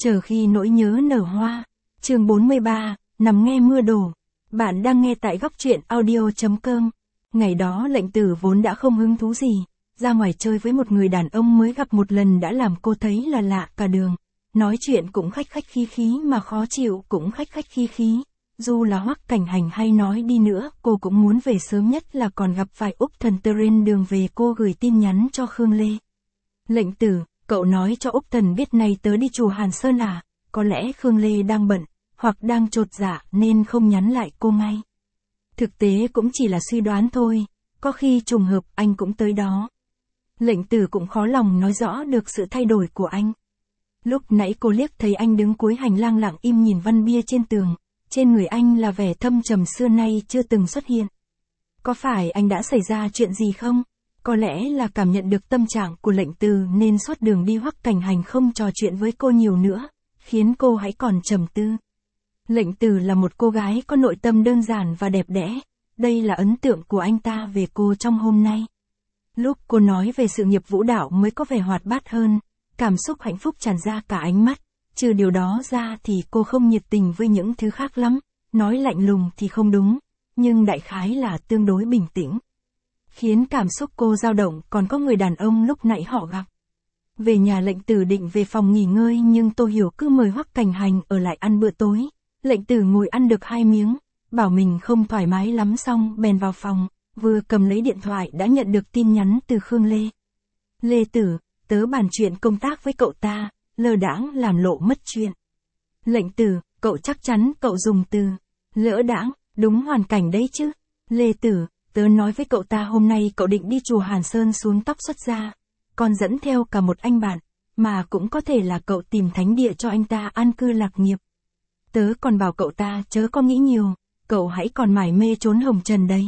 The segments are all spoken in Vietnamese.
Chờ khi nỗi nhớ nở hoa. Chương 43, nằm nghe mưa đổ. Bạn đang nghe tại góc truyện audio.com. Ngày đó Lệnh Tử vốn đã không hứng thú gì, ra ngoài chơi với một người đàn ông mới gặp một lần đã làm cô thấy là lạ cả đường. Nói chuyện cũng khách khách khí khí mà khó chịu cũng khách khách khí khí. Dù là Hoắc Cảnh Hành hay nói đi nữa, cô cũng muốn về sớm, nhất là còn gặp phải Úc Thần trên đường về. Cô gửi tin nhắn cho Khương Lê. Lệnh Tử, cậu nói cho Úc Thần biết nay tớ đi chùa Hàn Sơn à? Có lẽ Khương Lê đang bận, hoặc đang chột dạ nên không nhắn lại cô ngay. Thực tế cũng chỉ là suy đoán thôi, có khi trùng hợp anh cũng tới đó. Lệnh Tử cũng khó lòng nói rõ được sự thay đổi của anh. Lúc nãy cô liếc thấy anh đứng cuối hành lang lặng im nhìn văn bia trên tường, trên người anh là vẻ thâm trầm xưa nay chưa từng xuất hiện. Có phải anh đã xảy ra chuyện gì không? Có lẽ là cảm nhận được tâm trạng của Lệnh Tử nên suốt đường đi Hoắc Cảnh Hành không trò chuyện với cô nhiều nữa, khiến cô hãy còn trầm tư. Lệnh Tử là một cô gái có nội tâm đơn giản và đẹp đẽ, đây là ấn tượng của anh ta về cô trong hôm nay. Lúc cô nói về sự nghiệp vũ đạo mới có vẻ hoạt bát hơn, cảm xúc hạnh phúc tràn ra cả ánh mắt, trừ điều đó ra thì cô không nhiệt tình với những thứ khác lắm, nói lạnh lùng thì không đúng, nhưng đại khái là tương đối bình tĩnh. Khiến cảm xúc cô dao động còn có người đàn ông lúc nãy họ gặp. Về nhà Lệnh Tử định về phòng nghỉ ngơi nhưng Tô Hiểu cứ mời Hoắc Cảnh Hành ở lại ăn bữa tối. Lệnh Tử ngồi ăn được 2 miếng, bảo mình không thoải mái lắm xong bèn vào phòng, vừa cầm lấy điện thoại đã nhận được tin nhắn từ Khương Lê. Lê Tử, tớ bàn chuyện công tác với cậu ta, lơ đãng làm lộ mất chuyện. Lệnh Tử, cậu chắc chắn cậu dùng từ lỡ đãng, đúng hoàn cảnh đấy chứ. Lê Tử, tớ nói với cậu ta hôm nay cậu định đi chùa Hàn Sơn xuống tóc xuất gia, còn dẫn theo cả một anh bạn, mà cũng có thể là cậu tìm thánh địa cho anh ta an cư lạc nghiệp. Tớ còn bảo cậu ta chớ có nghĩ nhiều, cậu hãy còn mải mê trốn hồng trần đấy.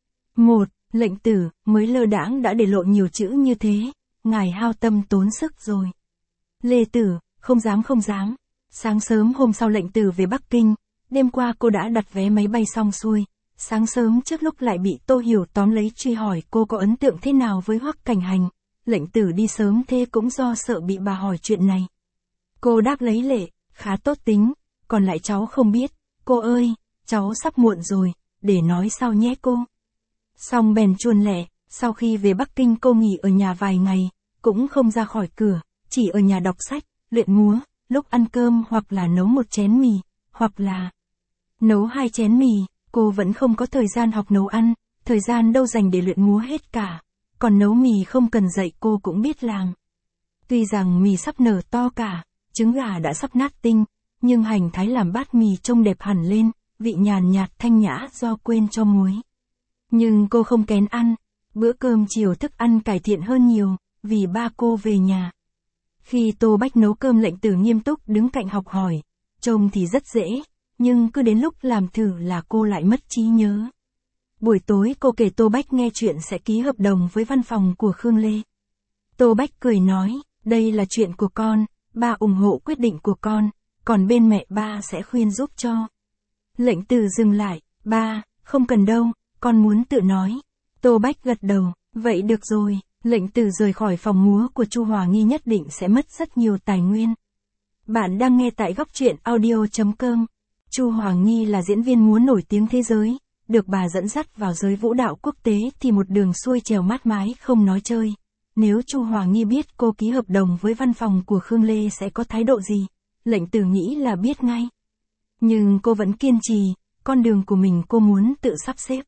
Lệnh Tử, mới lơ đãng đã để lộ nhiều chữ như thế, ngài hao tâm tốn sức rồi. Lê Tử, không dám. Sáng sớm hôm sau Lệnh Tử về Bắc Kinh, đêm qua cô đã đặt vé máy bay xong xuôi. Sáng sớm trước lúc lại bị Tô Hiểu tóm lấy truy hỏi cô có ấn tượng thế nào với Hoắc Cảnh Hành. Lệnh Tử đi sớm thế cũng do sợ bị bà hỏi chuyện này. Cô đáp lấy lệ, khá tốt tính, còn lại cháu không biết, cô ơi, cháu sắp muộn rồi, để nói sau nhé cô. Xong bèn chuồn lẻ, sau khi về Bắc Kinh cô nghỉ ở nhà vài ngày, cũng không ra khỏi cửa, chỉ ở nhà đọc sách, luyện múa, lúc ăn cơm hoặc là nấu một chén mì, hoặc là nấu 2 chén mì. Cô vẫn không có thời gian học nấu ăn, thời gian đâu dành để luyện múa hết cả. Còn nấu mì không cần dạy cô cũng biết làm. Tuy rằng mì sắp nở to cả, trứng gà đã sắp nát tinh, nhưng hành thái làm bát mì trông đẹp hẳn lên, vị nhàn nhạt thanh nhã do quên cho muối. Nhưng cô không kén ăn, bữa cơm chiều thức ăn cải thiện hơn nhiều, vì ba cô về nhà. Khi Tô Bách nấu cơm Lệnh Tử nghiêm túc đứng cạnh học hỏi, trông thì rất dễ. Nhưng cứ đến lúc làm thử là cô lại mất trí nhớ. Buổi tối cô kể Tô Bách nghe chuyện sẽ ký hợp đồng với văn phòng của Khương Lê. Tô Bách cười nói, đây là chuyện của con, ba ủng hộ quyết định của con, còn bên mẹ ba sẽ khuyên giúp cho. Lệnh Tử dừng lại, ba, không cần đâu, con muốn tự nói. Tô Bách gật đầu, vậy được rồi. Lệnh Tử rời khỏi phòng múa của Chu Hòa Nghi nhất định sẽ mất rất nhiều tài nguyên. Bạn đang nghe tại góc truyện audio.com. Chu Hòa Nghi là diễn viên múa nổi tiếng thế giới, được bà dẫn dắt vào giới vũ đạo quốc tế thì một đường xuôi trèo mát mái không nói chơi. Nếu Chu Hòa Nghi biết cô ký hợp đồng với văn phòng của Khương Lê sẽ có thái độ gì, Lệnh Tử nghĩ là biết ngay. Nhưng cô vẫn kiên trì, con đường của mình cô muốn tự sắp xếp.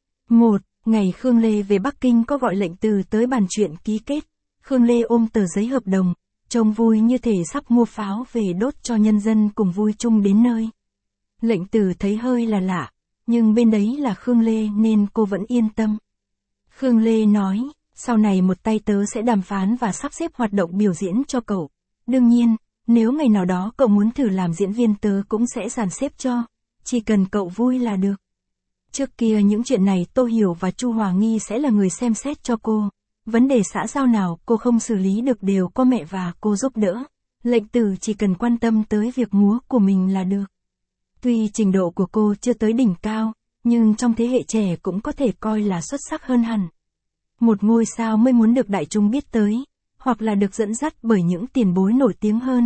Ngày Khương Lê về Bắc Kinh có gọi Lệnh Tử tới bàn chuyện ký kết. Khương Lê ôm tờ giấy hợp đồng, trông vui như thể sắp mua pháo về đốt cho nhân dân cùng vui chung đến nơi. Lệnh Tử thấy hơi là lạ, nhưng bên đấy là Khương Lê nên cô vẫn yên tâm. Khương Lê nói, sau này một tay tớ sẽ đàm phán và sắp xếp hoạt động biểu diễn cho cậu. Đương nhiên, nếu ngày nào đó cậu muốn thử làm diễn viên tớ cũng sẽ dàn xếp cho, chỉ cần cậu vui là được. Trước kia những chuyện này Tô Hiểu và Chu Hòa Nghi sẽ là người xem xét cho cô. Vấn đề xã giao nào cô không xử lý được đều có mẹ và cô giúp đỡ. Lệnh Tử chỉ cần quan tâm tới việc múa của mình là được. Tuy trình độ của cô chưa tới đỉnh cao, nhưng trong thế hệ trẻ cũng có thể coi là xuất sắc hơn hẳn. Một ngôi sao mới muốn được đại chúng biết tới, hoặc là được dẫn dắt bởi những tiền bối nổi tiếng hơn,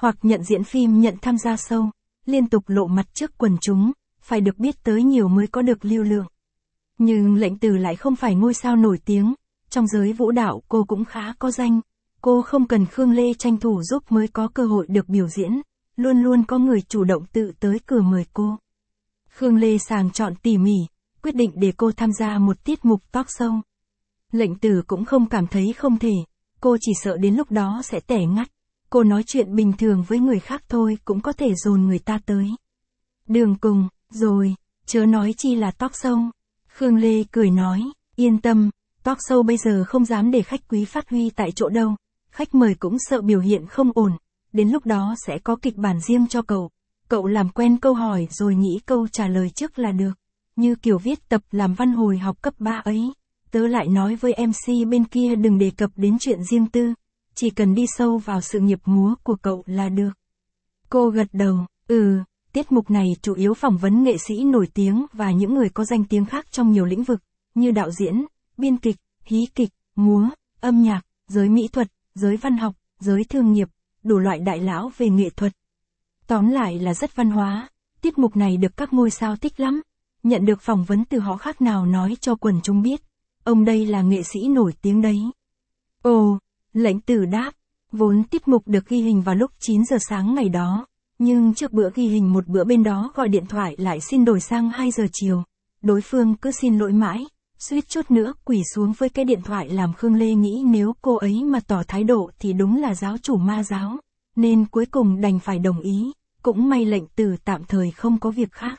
hoặc nhận diễn phim nhận tham gia show, liên tục lộ mặt trước quần chúng, phải được biết tới nhiều mới có được lưu lượng. Nhưng Lệnh Tử lại không phải ngôi sao nổi tiếng, trong giới vũ đạo cô cũng khá có danh. Cô không cần Khương Lê tranh thủ giúp mới có cơ hội được biểu diễn, luôn luôn có người chủ động tự tới cửa mời cô. Khương Lê sàng chọn tỉ mỉ, quyết định để cô tham gia một tiết mục talk show. Lệnh Tử cũng không cảm thấy không thể, cô chỉ sợ đến lúc đó sẽ tẻ ngắt. Cô nói chuyện bình thường với người khác thôi cũng có thể dồn người ta tới. Đường cùng, rồi, chớ nói chi là talk show. Khương Lê cười nói, yên tâm, talk show bây giờ không dám để khách quý phát huy tại chỗ đâu. Khách mời cũng sợ biểu hiện không ổn, đến lúc đó sẽ có kịch bản riêng cho cậu. Cậu làm quen câu hỏi rồi nghĩ câu trả lời trước là được. Như kiểu viết tập làm văn hồi học cấp 3 ấy. Tớ lại nói với MC bên kia đừng đề cập đến chuyện riêng tư. Chỉ cần đi sâu vào sự nghiệp múa của cậu là được. Cô gật đầu, tiết mục này chủ yếu phỏng vấn nghệ sĩ nổi tiếng và những người có danh tiếng khác trong nhiều lĩnh vực, như đạo diễn, biên kịch, hí kịch, múa, âm nhạc, giới mỹ thuật, giới văn học, giới thương nghiệp, đủ loại đại lão về nghệ thuật. Tóm lại là rất văn hóa, tiết mục này được các ngôi sao thích lắm. Nhận được phỏng vấn từ họ khác nào nói cho quần chúng biết, ông đây là nghệ sĩ nổi tiếng đấy. Ồ, Lệnh Tử đáp, vốn tiết mục được ghi hình vào lúc 9 giờ sáng ngày đó, nhưng trước bữa ghi hình một bữa bên đó gọi điện thoại lại xin đổi sang 2 giờ chiều. Đối phương cứ xin lỗi mãi, suýt chút nữa quỳ xuống với cái điện thoại làm Khương Lê nghĩ nếu cô ấy mà tỏ thái độ thì đúng là giáo chủ ma giáo, nên cuối cùng đành phải đồng ý, cũng may Lệnh Tử tạm thời không có việc khác.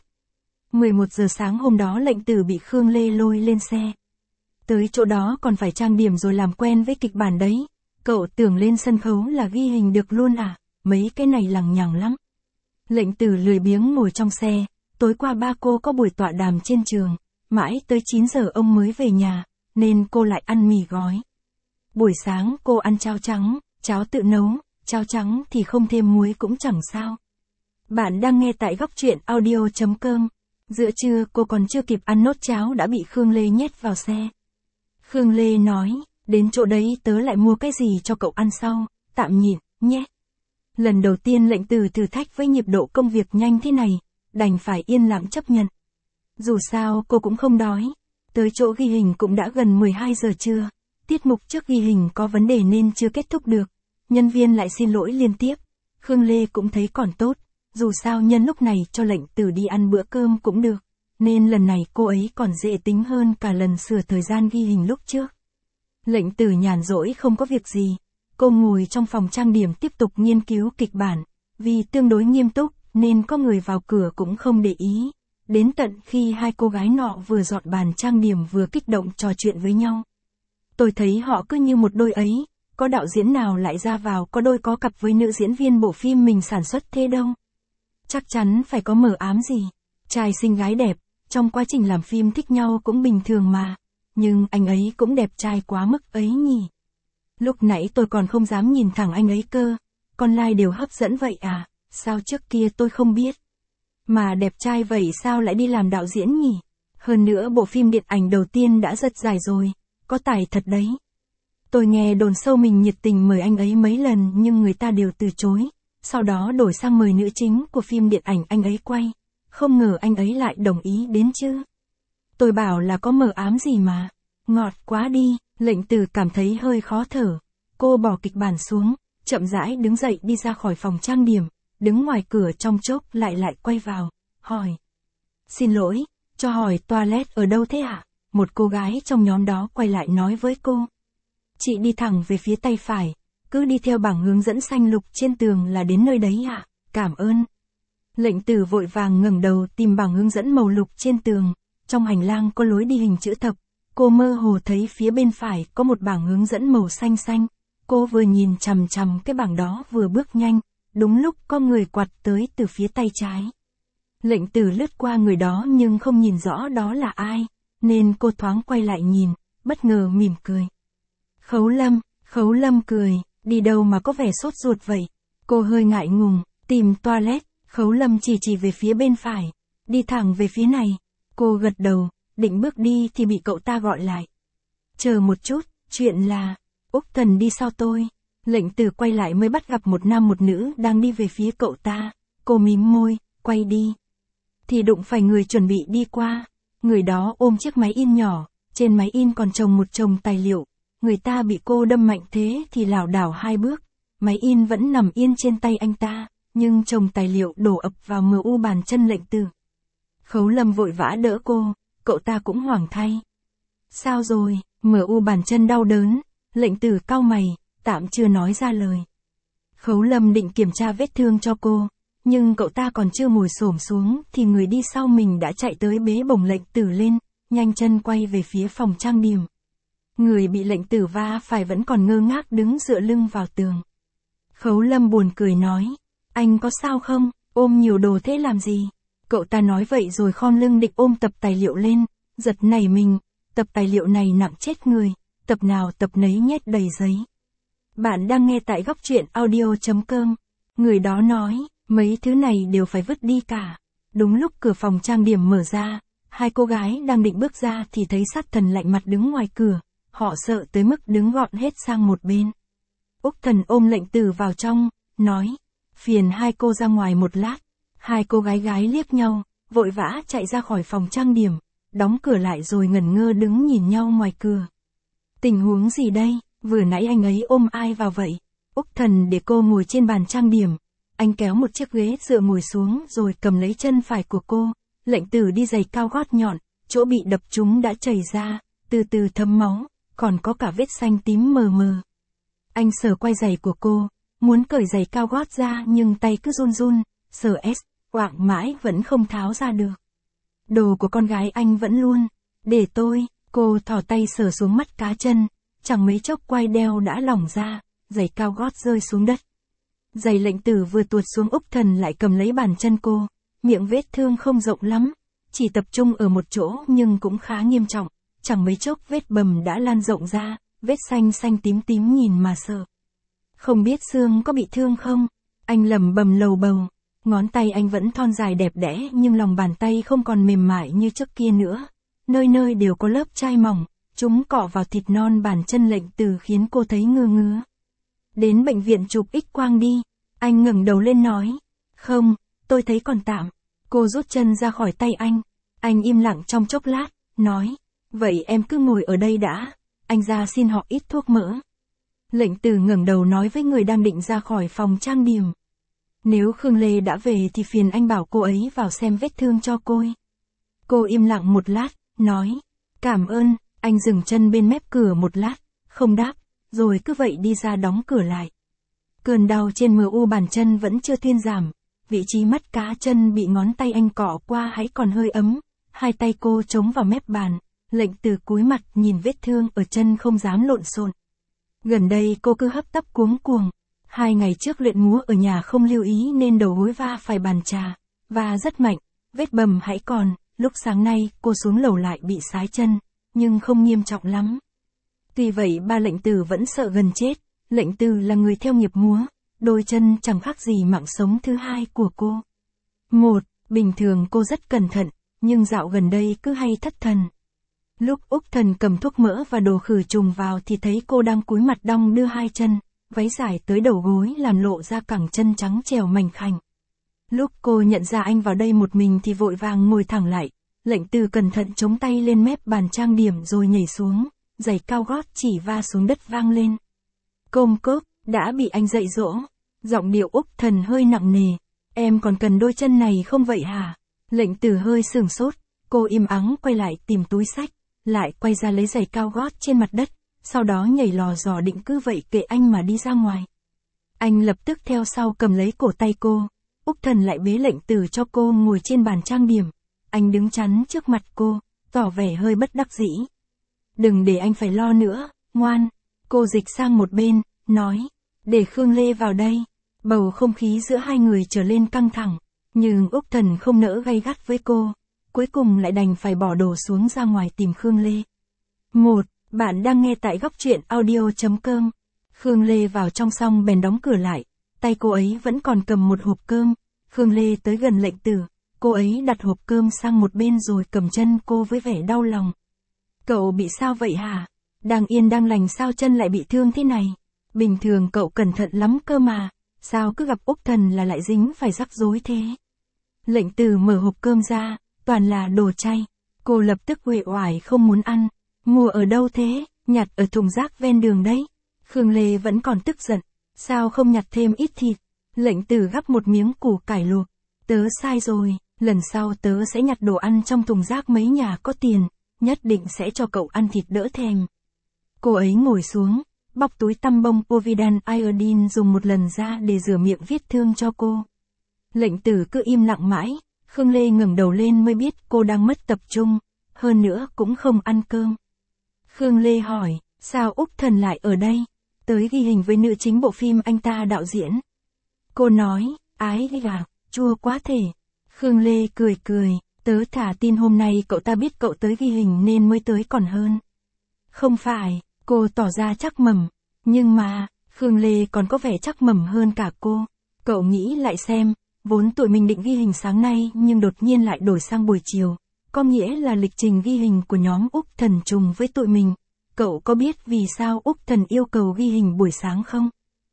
11 giờ sáng hôm đó Lệnh Tử bị Khương Lê lôi lên xe. Tới chỗ đó còn phải trang điểm rồi làm quen với kịch bản đấy. Cậu tưởng lên sân khấu là ghi hình được luôn à, mấy cái này lằng nhằng lắm. Lệnh Tử lười biếng ngồi trong xe, tối qua ba cô có buổi tọa đàm trên trường, mãi tới 9 giờ ông mới về nhà, nên cô lại ăn mì gói. Buổi sáng cô ăn cháo trắng, cháo tự nấu, cháo trắng thì không thêm muối cũng chẳng sao. Bạn đang nghe tại góc truyện audio.com. Giữa trưa cô còn chưa kịp ăn nốt cháo đã bị Khương Lê nhét vào xe. Khương Lê nói, đến chỗ đấy tớ lại mua cái gì cho cậu ăn sau, tạm nhịn, nhé. Lần đầu tiên Lệnh Tử thử thách với nhịp độ công việc nhanh thế này, đành phải yên lặng chấp nhận. Dù sao cô cũng không đói. Tới chỗ ghi hình cũng đã gần 12 giờ trưa. Tiết mục trước ghi hình có vấn đề nên chưa kết thúc được. Nhân viên lại xin lỗi liên tiếp. Khương Lê cũng thấy còn tốt. Dù sao nhân lúc này cho Lệnh Tử đi ăn bữa cơm cũng được. Nên lần này cô ấy còn dễ tính hơn cả lần sửa thời gian ghi hình lúc trước. Lệnh Tử nhàn rỗi không có việc gì. Cô ngồi trong phòng trang điểm tiếp tục nghiên cứu kịch bản. Vì tương đối nghiêm túc nên có người vào cửa cũng không để ý. Đến tận khi hai cô gái nọ vừa dọn bàn trang điểm vừa kích động trò chuyện với nhau. Tôi thấy họ cứ như một đôi ấy, có đạo diễn nào lại ra vào có đôi có cặp với nữ diễn viên bộ phim mình sản xuất thế đâu. Chắc chắn phải có mờ ám gì. Trai xinh gái đẹp, trong quá trình làm phim thích nhau cũng bình thường mà. Nhưng anh ấy cũng đẹp trai quá mức ấy nhỉ. Lúc nãy tôi còn không dám nhìn thẳng anh ấy cơ. Con lai đều hấp dẫn vậy à, sao trước kia tôi không biết. Mà đẹp trai vậy sao lại đi làm đạo diễn nhỉ? Hơn nữa bộ phim điện ảnh đầu tiên đã rất dài rồi, có tài thật đấy. Tôi nghe đồn sâu mình nhiệt tình mời anh ấy mấy lần nhưng người ta đều từ chối. Sau đó đổi sang mời nữ chính của phim điện ảnh anh ấy quay. Không ngờ anh ấy lại đồng ý đến chứ. Tôi bảo là có mờ ám gì mà. Ngọt quá đi, Lệnh Tử cảm thấy hơi khó thở. Cô bỏ kịch bản xuống, chậm rãi đứng dậy đi ra khỏi phòng trang điểm. Đứng ngoài cửa trong chốc lại quay vào, hỏi. Xin lỗi, cho hỏi toilet ở đâu thế ạ? Một cô gái trong nhóm đó quay lại nói với cô. Chị đi thẳng về phía tay phải, cứ đi theo bảng hướng dẫn xanh lục trên tường là đến nơi đấy ạ, cảm ơn. Lệnh Tử vội vàng ngẩng đầu tìm bảng hướng dẫn màu lục trên tường, trong hành lang có lối đi hình chữ thập, cô mơ hồ thấy phía bên phải có một bảng hướng dẫn màu xanh xanh, cô vừa nhìn chằm chằm cái bảng đó vừa bước nhanh. Đúng lúc có người quạt tới từ phía tay trái. Lệnh Tử lướt qua người đó nhưng không nhìn rõ đó là ai, nên cô thoáng quay lại nhìn, bất ngờ mỉm cười. Khấu Lâm cười, đi đâu mà có vẻ sốt ruột vậy? Cô hơi ngại ngùng, tìm toilet, Khấu Lâm chỉ về phía bên phải, đi thẳng về phía này. Cô gật đầu, định bước đi thì bị cậu ta gọi lại. Chờ một chút, chuyện là, Úc Thần đi sau tôi. Lệnh Tử quay lại mới bắt gặp một nam một nữ đang đi về phía cậu ta. Cô mím môi, quay đi. Thì đụng phải người chuẩn bị đi qua. Người đó ôm chiếc máy in nhỏ, trên máy in còn chồng một chồng tài liệu. Người ta bị cô đâm mạnh thế thì lảo đảo 2 bước. Máy in vẫn nằm yên trên tay anh ta, nhưng chồng tài liệu đổ ập vào MU bàn chân Lệnh Tử. Khấu Lâm vội vã đỡ cô, cậu ta cũng hoảng thay. Sao rồi? MU bàn chân đau đớn. Lệnh Tử cau mày, tạm chưa nói ra lời. Khấu Lâm định kiểm tra vết thương cho cô, nhưng cậu ta còn chưa ngồi xổm xuống thì người đi sau mình đã chạy tới bế bổng Lệnh Tử lên, nhanh chân quay về phía phòng trang điểm. Người bị Lệnh Tử va phải vẫn còn ngơ ngác đứng dựa lưng vào tường. Khấu Lâm buồn cười nói, anh có sao không, ôm nhiều đồ thế làm gì? Cậu ta nói vậy rồi khom lưng định ôm tập tài liệu lên, giật nảy mình, tập tài liệu này nặng chết người, tập nào tập nấy nhét đầy giấy. Bạn đang nghe tại góc truyện audio.com. Người đó nói, mấy thứ này đều phải vứt đi cả. Đúng lúc cửa phòng trang điểm mở ra, 2 cô gái đang định bước ra thì thấy Sát Thần lạnh mặt đứng ngoài cửa, họ sợ tới mức đứng gọn hết sang một bên. Úc Thần ôm Lệnh Tử vào trong, nói, phiền 2 cô ra ngoài một lát. 2 cô gái liếc nhau, vội vã chạy ra khỏi phòng trang điểm, đóng cửa lại rồi ngẩn ngơ đứng nhìn nhau ngoài cửa. Tình huống gì đây, vừa nãy anh ấy ôm ai vào vậy? Úc Thần để cô ngồi trên bàn trang điểm, anh kéo một chiếc ghế dựa ngồi xuống rồi cầm lấy chân phải của cô. Lệnh Tử đi giày cao gót nhọn, chỗ bị đập trúng đã chảy ra, từ từ thấm máu, còn có cả vết xanh tím mờ mờ. Anh sờ quai giày của cô, muốn cởi giày cao gót ra nhưng tay cứ run run, sờ quạng mãi vẫn không tháo ra được. Đồ của con gái anh vẫn luôn. Để tôi, cô thò tay sờ xuống mắt cá chân, chẳng mấy chốc quai đeo đã lỏng ra, giày cao gót rơi xuống đất. Giày Lệnh Tử vừa tuột xuống Úc Thần lại cầm lấy bàn chân cô, miệng vết thương không rộng lắm, chỉ tập trung ở một chỗ nhưng cũng khá nghiêm trọng, chẳng mấy chốc vết bầm đã lan rộng ra, vết xanh xanh tím tím nhìn mà sợ. Không biết xương có bị thương không? Anh lẩm bẩm lầu bầu. Ngón tay anh vẫn thon dài đẹp đẽ nhưng lòng bàn tay không còn mềm mại như trước kia nữa. Nơi nơi đều có lớp chai mỏng, chúng cọ vào thịt non bàn chân Lệnh Tử khiến cô thấy ngứa ngứa. Đến bệnh viện chụp X-quang đi. Anh ngẩng đầu lên nói. Không, tôi thấy còn tạm. Cô rút chân ra khỏi tay anh. Anh im lặng trong chốc lát, nói. Vậy em cứ ngồi ở đây đã. Anh ra xin họ ít thuốc mỡ. Lệnh Tử ngẩng đầu nói với người đang định ra khỏi phòng trang điểm. Nếu Khương Lê đã về thì phiền anh bảo cô ấy vào xem vết thương cho cô. Cô im lặng một lát, nói. Cảm ơn. Anh dừng chân bên mép cửa một lát, không đáp, rồi cứ vậy đi ra đóng cửa lại. Cơn đau trên MU bàn chân vẫn chưa thuyên giảm, vị trí mắt cá chân bị ngón tay anh cọ qua hãy còn hơi ấm, 2 tay cô chống vào mép bàn, Lệnh Tử cúi mặt nhìn vết thương ở chân không dám lộn xộn. Gần đây cô cứ hấp tấp cuống cuồng, 2 ngày trước luyện múa ở nhà không lưu ý nên đầu gối va phải bàn trà, và rất mạnh, vết bầm hãy còn, lúc sáng nay cô xuống lầu lại bị sái chân, nhưng không nghiêm trọng lắm. Tuy vậy ba Lệnh Tử vẫn sợ gần chết. Lệnh Tử là người theo nghiệp múa, đôi chân chẳng khác gì mạng sống thứ hai của cô. Bình thường cô rất cẩn thận, nhưng dạo gần đây cứ hay thất thần. Lúc Úc Thần cầm thuốc mỡ và đồ khử trùng vào thì thấy cô đang cúi mặt đong đưa 2 chân, váy dài tới đầu gối làm lộ ra cẳng chân trắng trẻo mảnh khảnh. Lúc cô nhận ra anh vào đây một mình thì vội vàng ngồi thẳng lại, Lệnh Tử cẩn thận chống tay lên mép bàn trang điểm rồi nhảy xuống, giày cao gót chỉ va xuống đất vang lên. Côm cốp, đã bị anh dạy dỗ. Giọng điệu Úc Thần hơi nặng nề. Em còn cần đôi chân này không vậy hả? Lệnh Tử hơi sửng sốt. Cô im ắng quay lại tìm túi xách, lại quay ra lấy giày cao gót trên mặt đất, sau đó nhảy lò dò định cứ vậy kệ anh mà đi ra ngoài. Anh lập tức theo sau cầm lấy cổ tay cô. Úc Thần lại bế Lệnh Tử cho cô ngồi trên bàn trang điểm. Anh đứng chắn trước mặt cô, tỏ vẻ hơi bất đắc dĩ. Đừng để anh phải lo nữa, ngoan. Cô dịch sang một bên, nói. Để Khương Lê vào đây. Bầu không khí giữa 2 người trở lên căng thẳng. Nhưng Úc Thần không nỡ gay gắt với cô. Cuối cùng lại đành phải bỏ đồ xuống ra ngoài tìm Khương Lê. Bạn đang nghe tại góc truyện audio.com. Khương Lê vào trong xong bèn đóng cửa lại. Tay cô ấy vẫn còn cầm một hộp cơm. Khương Lê tới gần Lệnh Tử. Cô ấy đặt hộp cơm sang một bên rồi cầm chân cô với vẻ đau lòng. Cậu bị sao vậy hả? Đang yên đang lành sao chân lại bị thương thế này? Bình thường cậu cẩn thận lắm cơ mà, sao cứ gặp Úc Thần là lại dính phải rắc rối thế? Lệnh Từ mở hộp cơm ra, toàn là đồ chay. Cô lập tức uể oải không muốn ăn. Mua ở đâu thế? Nhặt ở thùng rác ven đường đấy. Khương Lê vẫn còn tức giận. Sao không nhặt thêm ít thịt? Lệnh Từ gắp một miếng củ cải luộc. Tớ sai rồi, lần sau tớ sẽ nhặt đồ ăn trong thùng rác mấy nhà có tiền, nhất định sẽ cho cậu ăn thịt đỡ thèm. Cô ấy ngồi xuống, bọc túi tăm bông Povidone Iodine dùng một lần ra để rửa miệng vết thương cho cô. Lệnh Từ cứ im lặng mãi, Khương Lê ngẩng đầu lên mới biết cô đang mất tập trung, hơn nữa cũng không ăn cơm. Khương Lê hỏi, sao Úc Thần lại ở đây? Tới ghi hình với nữ chính bộ phim anh ta đạo diễn. Cô nói, ái gà, chua quá thể. Khương Lê cười cười, tớ thả tin hôm nay cậu ta biết cậu tới ghi hình nên mới tới còn hơn. Không phải, cô tỏ ra chắc mẩm, nhưng mà, Khương Lê còn có vẻ chắc mẩm hơn cả cô. Cậu nghĩ lại xem, vốn tụi mình định ghi hình sáng nay nhưng đột nhiên lại đổi sang buổi chiều, có nghĩa là lịch trình ghi hình của nhóm Úc Thần trùng với tụi mình. Cậu có biết vì sao Úc Thần yêu cầu ghi hình buổi sáng không?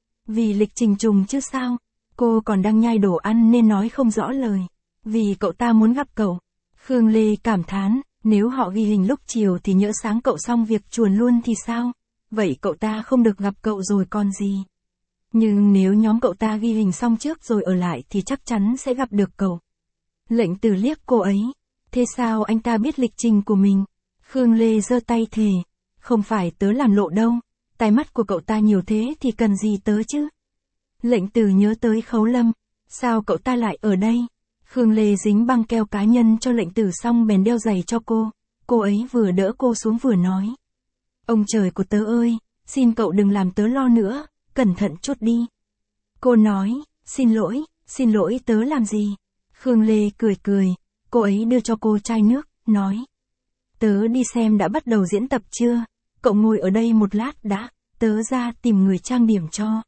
Vì lịch trình trùng chứ sao? Cô còn đang nhai đồ ăn nên nói không rõ lời. Vì cậu ta muốn gặp cậu. Khương Lê cảm thán, nếu họ ghi hình lúc chiều thì nhỡ sáng cậu xong việc chuồn luôn thì sao? Vậy cậu ta không được gặp cậu rồi còn gì? Nhưng nếu nhóm cậu ta ghi hình xong trước rồi ở lại thì chắc chắn sẽ gặp được cậu. Lệnh Từ liếc cô ấy. Thế sao anh ta biết lịch trình của mình? Khương Lê giơ tay thề. Không phải tớ làm lộ đâu. Tai mắt của cậu ta nhiều thế thì cần gì tớ chứ? Lệnh Từ nhớ tới Khấu Lâm. Sao cậu ta lại ở đây? Khương Lê dính băng keo cá nhân cho Lệnh Từ xong bèn đeo giày cho cô. Cô ấy vừa đỡ cô xuống vừa nói. Ông trời của tớ ơi, xin cậu đừng làm tớ lo nữa, cẩn thận chút đi. Cô nói, xin lỗi tớ làm gì? Khương Lê cười cười, cô ấy đưa cho cô chai nước, nói. Tớ đi xem đã bắt đầu diễn tập chưa? Cậu ngồi ở đây một lát đã, tớ ra tìm người trang điểm cho.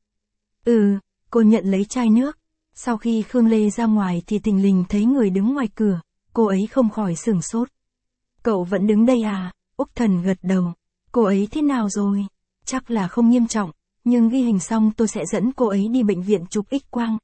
Cô nhận lấy chai nước. Sau khi Khương Lê ra ngoài thì thình lình thấy người đứng ngoài cửa, cô ấy không khỏi sửng sốt. Cậu vẫn đứng đây à? Úc Thần gật đầu. Cô ấy thế nào rồi? Chắc là không nghiêm trọng, nhưng ghi hình xong tôi sẽ dẫn cô ấy đi bệnh viện chụp X-quang.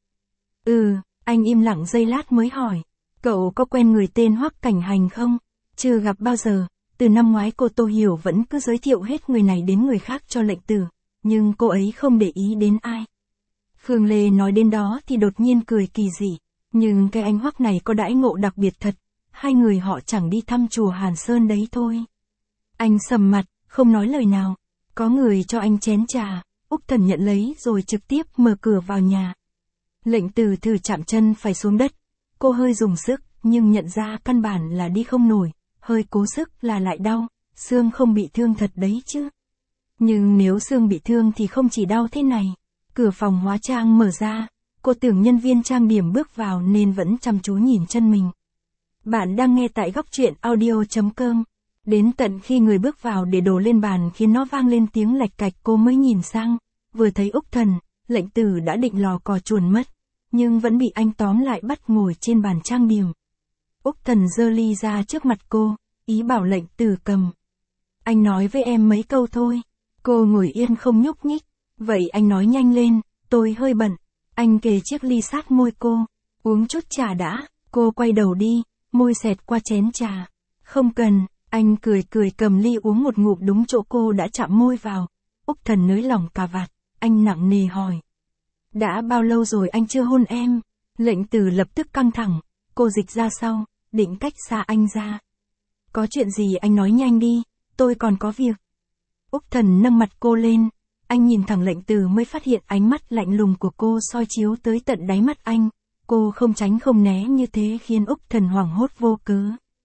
Anh im lặng giây lát mới hỏi. Cậu có quen người tên Hoắc Cảnh Hành không? Chưa gặp bao giờ. Từ năm ngoái cô Tô Hiểu vẫn cứ giới thiệu hết người này đến người khác cho Lệnh Từ, nhưng cô ấy không để ý đến ai. Khương Lê nói đến đó thì đột nhiên cười kỳ dị. Nhưng cái anh Hoắc này có đãi ngộ đặc biệt thật. Hai người họ chẳng đi thăm chùa Hàn Sơn đấy thôi. Anh sầm mặt, không nói lời nào. Có người cho anh chén trà. Úc Thần nhận lấy rồi trực tiếp mở cửa vào nhà. Lệnh Từ thử chạm chân phải xuống đất. Cô hơi dùng sức, nhưng nhận ra căn bản là đi không nổi. Hơi cố sức là lại đau. Xương không bị thương thật đấy chứ. Nhưng nếu xương bị thương thì không chỉ đau thế này. Cửa phòng hóa trang mở ra. Cô tưởng nhân viên trang điểm bước vào nên vẫn chăm chú nhìn chân mình. Bạn đang nghe tại góc truyện audio.com. Đến tận khi người bước vào để đồ lên bàn khiến nó vang lên tiếng lạch cạch cô mới nhìn sang. Vừa thấy Úc Thần, Lệnh Từ đã định lò cò chuồn mất. Nhưng vẫn bị anh tóm lại bắt ngồi trên bàn trang điểm. Úc Thần giơ ly ra trước mặt cô, ý bảo Lệnh Từ cầm. Anh nói với em mấy câu thôi. Cô ngồi yên không nhúc nhích. Vậy anh nói nhanh lên, tôi hơi bận. Anh kề chiếc ly sát môi cô. Uống chút trà đã. Cô quay đầu đi, môi xẹt qua chén trà. Không cần, anh cười cười cầm ly uống một ngụm đúng chỗ cô đã chạm môi vào. Úc Thần nới lỏng cà vạt, anh nặng nề hỏi. Đã bao lâu rồi anh chưa hôn em? Lệnh Từ lập tức căng thẳng, cô dịch ra sau, định cách xa anh ra. Có chuyện gì anh nói nhanh đi, tôi còn có việc. Úc Thần nâng mặt cô lên, anh nhìn thẳng Lệnh Từ mới phát hiện ánh mắt lạnh lùng của cô soi chiếu tới tận đáy mắt anh. Cô không tránh không né như thế khiến Úc Thần hoảng hốt vô cớ.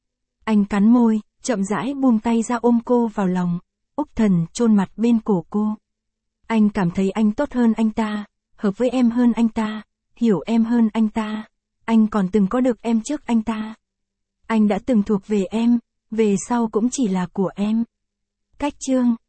Anh cắn môi, chậm rãi buông tay ra ôm cô vào lòng. Úc Thần chôn mặt bên cổ cô. Anh cảm thấy anh tốt hơn anh ta, hợp với em hơn anh ta, hiểu em hơn anh ta. Anh còn từng có được em trước anh ta. Anh đã từng thuộc về em, về sau cũng chỉ là của em. Cách chương